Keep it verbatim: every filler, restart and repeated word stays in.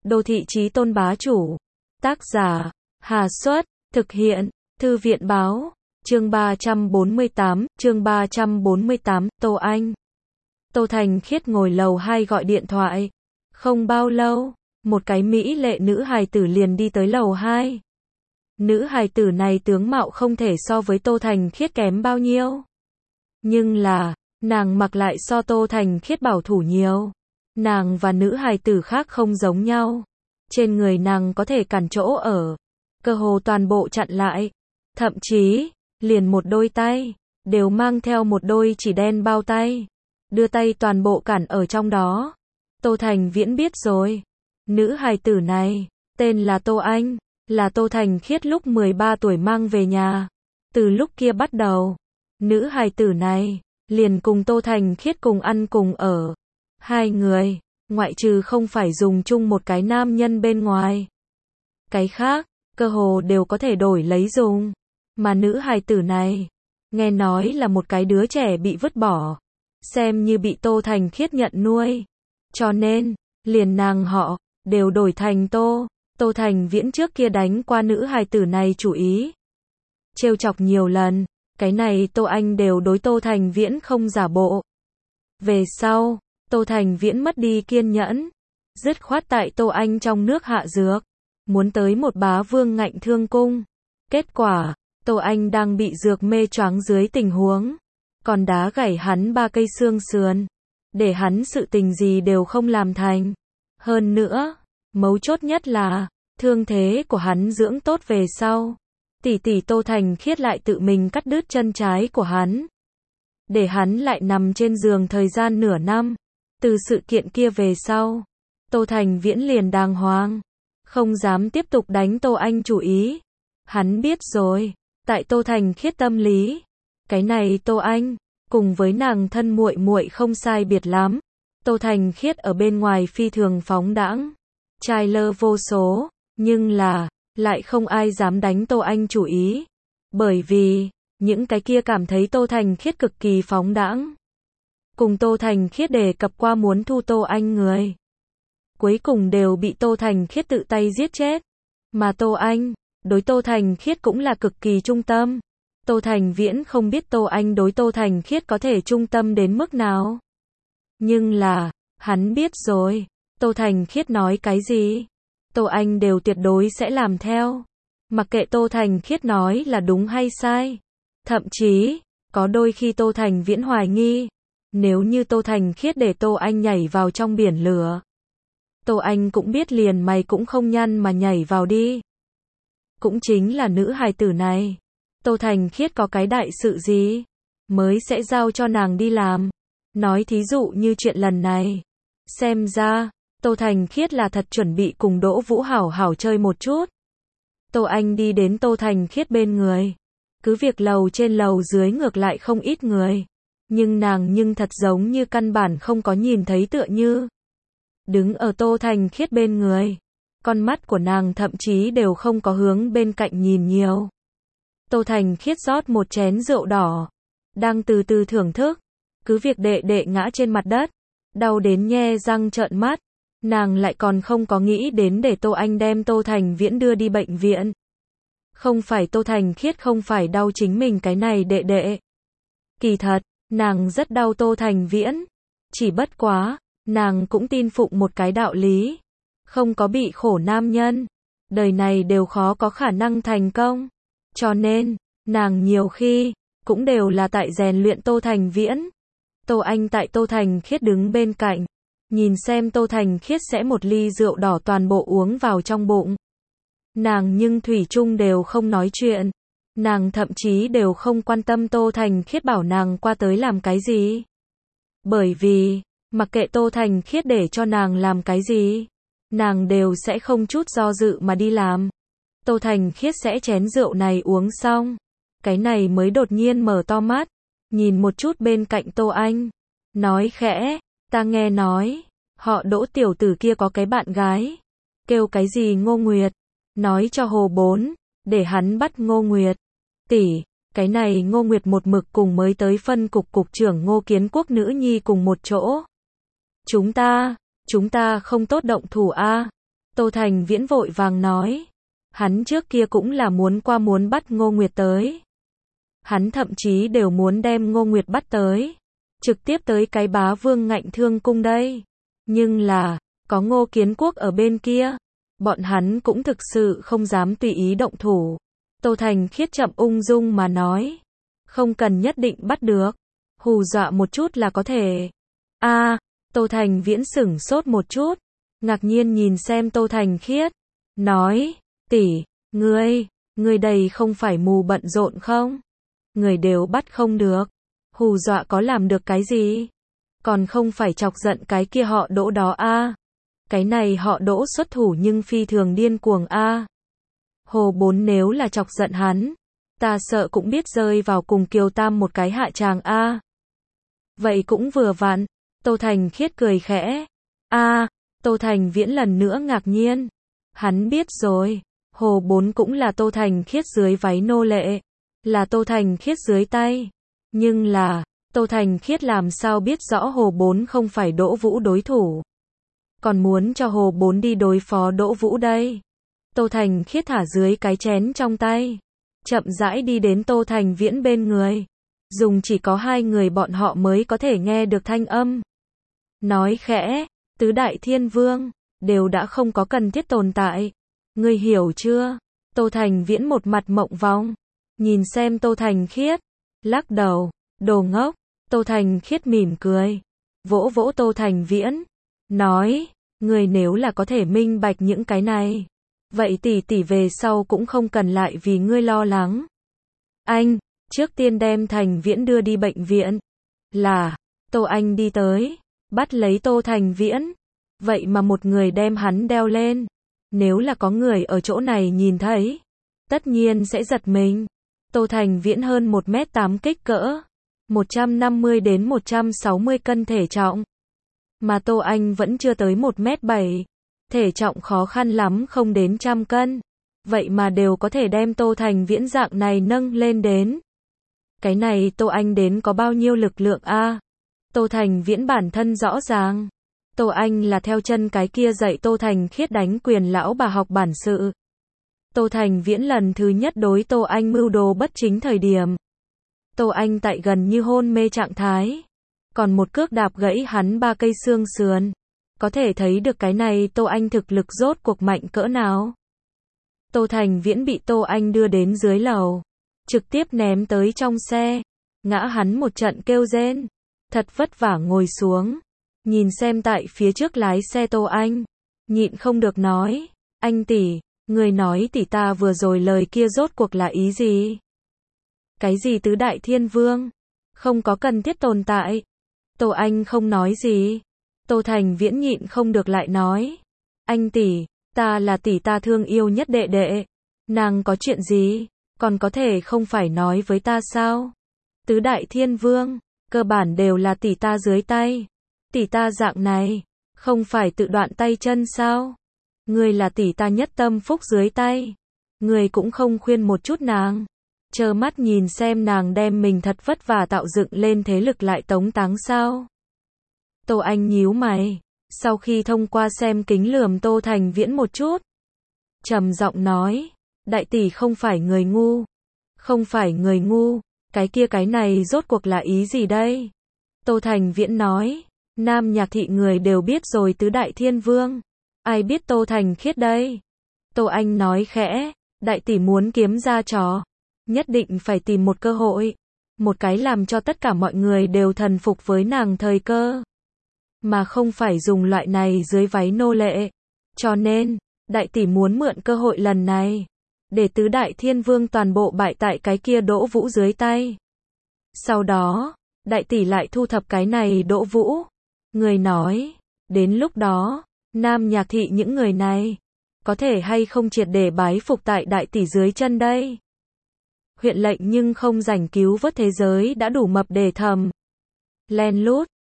Đô thị chí tôn bá chủ. Tác giả, Hà Xuất, thực hiện, Thư viện báo, chương ba trăm bốn mươi tám, chương ba trăm bốn mươi tám, Tô Anh. Tô Thành Khiết ngồi lầu hai gọi điện thoại. Không bao lâu, một cái mỹ lệ nữ hài tử liền đi tới lầu hai. Nữ hài tử này tướng mạo không thể so với Tô Thành Khiết kém bao nhiêu. Nhưng là, nàng mặc lại so Tô Thành Khiết bảo thủ nhiều. Nàng và nữ hài tử khác không giống nhau. Trên người nàng có thể cản chỗ ở. Cơ hồ toàn bộ chặn lại. Thậm chí, liền một đôi tay, đều mang theo một đôi chỉ đen bao tay. Đưa tay toàn bộ cản ở trong đó. Tô Thành Viễn biết rồi. Nữ hài tử này, tên là Tô Anh, là Tô Thành Khiết lúc mười ba tuổi mang về nhà. Từ lúc kia bắt đầu, nữ hài tử này, liền cùng Tô Thành Khiết cùng ăn cùng ở. Hai người, ngoại trừ không phải dùng chung một cái nam nhân bên ngoài. Cái khác, cơ hồ đều có thể đổi lấy dùng. Mà nữ hài tử này, nghe nói là một cái đứa trẻ bị vứt bỏ. Xem như bị Tô Thành Khiết nhận nuôi. Cho nên, liền nàng họ, đều đổi thành Tô. Tô Thành Viễn trước kia đánh qua nữ hài tử này chủ ý. Trêu chọc nhiều lần, cái này Tô Anh đều đối Tô Thành Viễn không giả bộ. Về sau, Tô Thành Viễn mất đi kiên nhẫn. Dứt khoát tại Tô Anh trong nước hạ dược. Muốn tới một bá vương ngạnh thương cung. Kết quả, Tô Anh đang bị dược mê choáng dưới tình huống. Còn đá gãy hắn ba cây xương sườn. Để hắn sự tình gì đều không làm thành. Hơn nữa, mấu chốt nhất là, thương thế của hắn dưỡng tốt về sau. Tỷ tỷ Tô Thành Khiết lại tự mình cắt đứt chân trái của hắn. Để hắn lại nằm trên giường thời gian nửa năm. Từ sự kiện kia về sau, Tô Thành Viễn liền đàng hoàng. Không dám tiếp tục đánh Tô Anh chủ ý. Hắn biết rồi, tại Tô Thành Khiết tâm lý. Cái này Tô Anh, cùng với nàng thân muội muội không sai biệt lắm. Tô Thành Khiết ở bên ngoài phi thường phóng đãng. Trai lơ vô số, nhưng là, lại không ai dám đánh Tô Anh chủ ý. Bởi vì, những cái kia cảm thấy Tô Thành Khiết cực kỳ phóng đãng. Cùng Tô Thành Khiết đề cập qua muốn thu Tô Anh người. Cuối cùng đều bị Tô Thành Khiết tự tay giết chết. Mà Tô Anh, đối Tô Thành Khiết cũng là cực kỳ trung tâm. Tô Thành Viễn không biết Tô Anh đối Tô Thành Khiết có thể trung tâm đến mức nào. Nhưng là, hắn biết rồi, Tô Thành Khiết nói cái gì, Tô Anh đều tuyệt đối sẽ làm theo. Mặc kệ Tô Thành Khiết nói là đúng hay sai. Thậm chí, có đôi khi Tô Thành Viễn hoài nghi, nếu như Tô Thành Khiết để Tô Anh nhảy vào trong biển lửa. Tô Anh cũng biết liền mày cũng không nhăn mà nhảy vào đi. Cũng chính là nữ hài tử này. Tô Thành Khiết có cái đại sự gì, mới sẽ giao cho nàng đi làm. Nói thí dụ như chuyện lần này. Xem ra, Tô Thành Khiết là thật chuẩn bị cùng Đỗ Vũ hảo hảo chơi một chút. Tô Anh đi đến Tô Thành Khiết bên người. Cứ việc lầu trên lầu dưới ngược lại không ít người. Nhưng nàng nhưng thật giống như căn bản không có nhìn thấy tựa như. Đứng ở Tô Thành Khiết bên người. Con mắt của nàng thậm chí đều không có hướng bên cạnh nhìn nhiều. Tô Thành Khiết rót một chén rượu đỏ. Đang từ từ thưởng thức. Cứ việc đệ đệ ngã trên mặt đất. Đau đến nhe răng trợn mắt. Nàng lại còn không có nghĩ đến để Tô Anh đem Tô Thành Viễn đưa đi bệnh viện. Không phải Tô Thành Khiết không phải đau chính mình cái này đệ đệ. Kỳ thật, nàng rất đau Tô Thành Viễn. Chỉ bất quá, nàng cũng tin phụng một cái đạo lý. Không có bị khổ nam nhân. Đời này đều khó có khả năng thành công. Cho nên, nàng nhiều khi, cũng đều là tại rèn luyện Tô Thành Viễn. Tô Anh tại Tô Thành Khiết đứng bên cạnh. Nhìn xem Tô Thành Khiết sẽ một ly rượu đỏ toàn bộ uống vào trong bụng. Nàng nhưng thủy chung đều không nói chuyện. Nàng thậm chí đều không quan tâm Tô Thành Khiết bảo nàng qua tới làm cái gì. Bởi vì, mặc kệ Tô Thành Khiết để cho nàng làm cái gì, nàng đều sẽ không chút do dự mà đi làm. Tô Thành Khiết sẽ chén rượu này uống xong. Cái này mới đột nhiên mở to mắt. Nhìn một chút bên cạnh Tô Anh. Nói khẽ, ta nghe nói, họ Đỗ tiểu tử kia có cái bạn gái. Kêu cái gì Ngô Nguyệt. Nói cho Hồ Bốn, để hắn bắt Ngô Nguyệt. Tỷ, cái này Ngô Nguyệt một mực cùng mới tới phân cục cục trưởng Ngô Kiến Quốc nữ nhi cùng một chỗ. Chúng ta, chúng ta không tốt động thủ a. Tô Thành Viễn vội vàng nói. Hắn trước kia cũng là muốn qua muốn bắt Ngô Nguyệt tới. Hắn thậm chí đều muốn đem Ngô Nguyệt bắt tới. Trực tiếp tới cái bá vương ngạnh thương cung đây. Nhưng là, có Ngô Kiến Quốc ở bên kia. Bọn hắn cũng thực sự không dám tùy ý động thủ. Tô Thành Khiết chậm ung dung mà nói. Không cần nhất định bắt được. Hù dọa một chút là có thể. a à, Tô Thành Viễn sửng sốt một chút. Ngạc nhiên nhìn xem Tô Thành Khiết. Nói, tỷ, ngươi, ngươi đây không phải mù bận rộn không? Người đều bắt không được. Hù dọa có làm được cái gì? Còn không phải chọc giận cái kia họ Đỗ đó a à? Cái này họ Đỗ xuất thủ nhưng phi thường điên cuồng a à? Hồ Bốn nếu là chọc giận hắn, ta sợ cũng biết rơi vào cùng Kiều Tam một cái hạ tràng a à? Vậy cũng vừa vặn. Tô Thành Khiết cười khẽ. a à, Tô Thành Viễn lần nữa ngạc nhiên. Hắn biết rồi. Hồ Bốn cũng là Tô Thành Khiết dưới váy nô lệ. Là Tô Thành Khiết dưới tay. Nhưng là, Tô Thành Khiết làm sao biết rõ Hồ Bốn không phải Đỗ Vũ đối thủ. Còn muốn cho Hồ Bốn đi đối phó Đỗ Vũ đây. Tô Thành Khiết thả dưới cái chén trong tay. Chậm rãi đi đến Tô Thành Viễn bên người. Dùng chỉ có hai người bọn họ mới có thể nghe được thanh âm. Nói khẽ, tứ đại thiên vương, đều đã không có cần thiết tồn tại. Ngươi hiểu chưa? Tô Thành Viễn một mặt mộng vong. Nhìn xem Tô Thành Khiết. Lắc đầu, đồ ngốc. Tô Thành Khiết mỉm cười. Vỗ vỗ Tô Thành Viễn. Nói, ngươi nếu là có thể minh bạch những cái này. Vậy tỷ tỷ về sau cũng không cần lại vì ngươi lo lắng. Anh, trước tiên đem Thành Viễn đưa đi bệnh viện. Là, Tô Anh đi tới. Bắt lấy Tô Thành Viễn. Vậy mà một người đem hắn đeo lên. Nếu là có người ở chỗ này nhìn thấy. Tất nhiên sẽ giật mình. Tô Thành Viễn hơn một mét tám kích cỡ. một trăm năm mươi đến một trăm sáu mươi cân thể trọng. Mà Tô Anh vẫn chưa tới một mét bảy. Thể trọng khó khăn lắm không đến trăm cân. Vậy mà đều có thể đem Tô Thành Viễn dạng này nâng lên đến. Cái này Tô Anh đến có bao nhiêu lực lượng a à? Tô Thành Viễn bản thân rõ ràng. Tô Anh là theo chân cái kia dạy Tô Thành Khiết đánh quyền lão bà học bản sự. Tô Thành Viễn lần thứ nhất đối Tô Anh mưu đồ bất chính thời điểm. Tô Anh tại gần như hôn mê trạng thái. Còn một cước đạp gãy hắn ba cây xương sườn. Có thể thấy được cái này Tô Anh thực lực rốt cuộc mạnh cỡ nào. Tô Thành Viễn bị Tô Anh đưa đến dưới lầu. Trực tiếp ném tới trong xe. Ngã hắn một trận kêu rên. Thật vất vả ngồi xuống. Nhìn xem tại phía trước lái xe Tô Anh. Nhịn không được nói. Anh tỷ, người nói tỷ ta vừa rồi lời kia rốt cuộc là ý gì? Cái gì tứ đại thiên vương? Không có cần thiết tồn tại. Tô Anh không nói gì. Tô Thành Viễn nhịn không được lại nói. Anh tỷ, ta là tỷ ta thương yêu nhất đệ đệ. Nàng có chuyện gì? Còn có thể không phải nói với ta sao? Tứ đại thiên vương, cơ bản đều là tỷ ta dưới tay. Tỷ ta dạng này, không phải tự đoạn tay chân sao? Người là tỷ ta nhất tâm phúc dưới tay. Người cũng không khuyên một chút nàng. Trơ mắt nhìn xem nàng đem mình thật vất vả tạo dựng lên thế lực lại tống táng sao? Tô Anh nhíu mày. Sau khi thông qua xem kính lườm Tô Thành Viễn một chút. Trầm giọng nói. Đại tỷ không phải người ngu. Không phải người ngu. Cái kia cái này rốt cuộc là ý gì đây? Tô Thành Viễn nói. Nam Nhạc thị người đều biết rồi tứ đại thiên vương. Ai biết Tô Thành Khiết đây? Tô Anh nói khẽ. Đại tỷ muốn kiếm ra trò. Nhất định phải tìm một cơ hội. Một cái làm cho tất cả mọi người đều thần phục với nàng thời cơ. Mà không phải dùng loại này dưới váy nô lệ. Cho nên, đại tỷ muốn mượn cơ hội lần này. Để tứ đại thiên vương toàn bộ bại tại cái kia Đỗ Vũ dưới tay. Sau đó, đại tỷ lại thu thập cái này Đỗ Vũ. Người nói, đến lúc đó, Nam Nhạc thị những người này, có thể hay không triệt để bái phục tại đại tỷ dưới chân đây. Huyện lệnh nhưng không rảnh cứu vớt thế giới đã đủ mập để thầm. Len lút.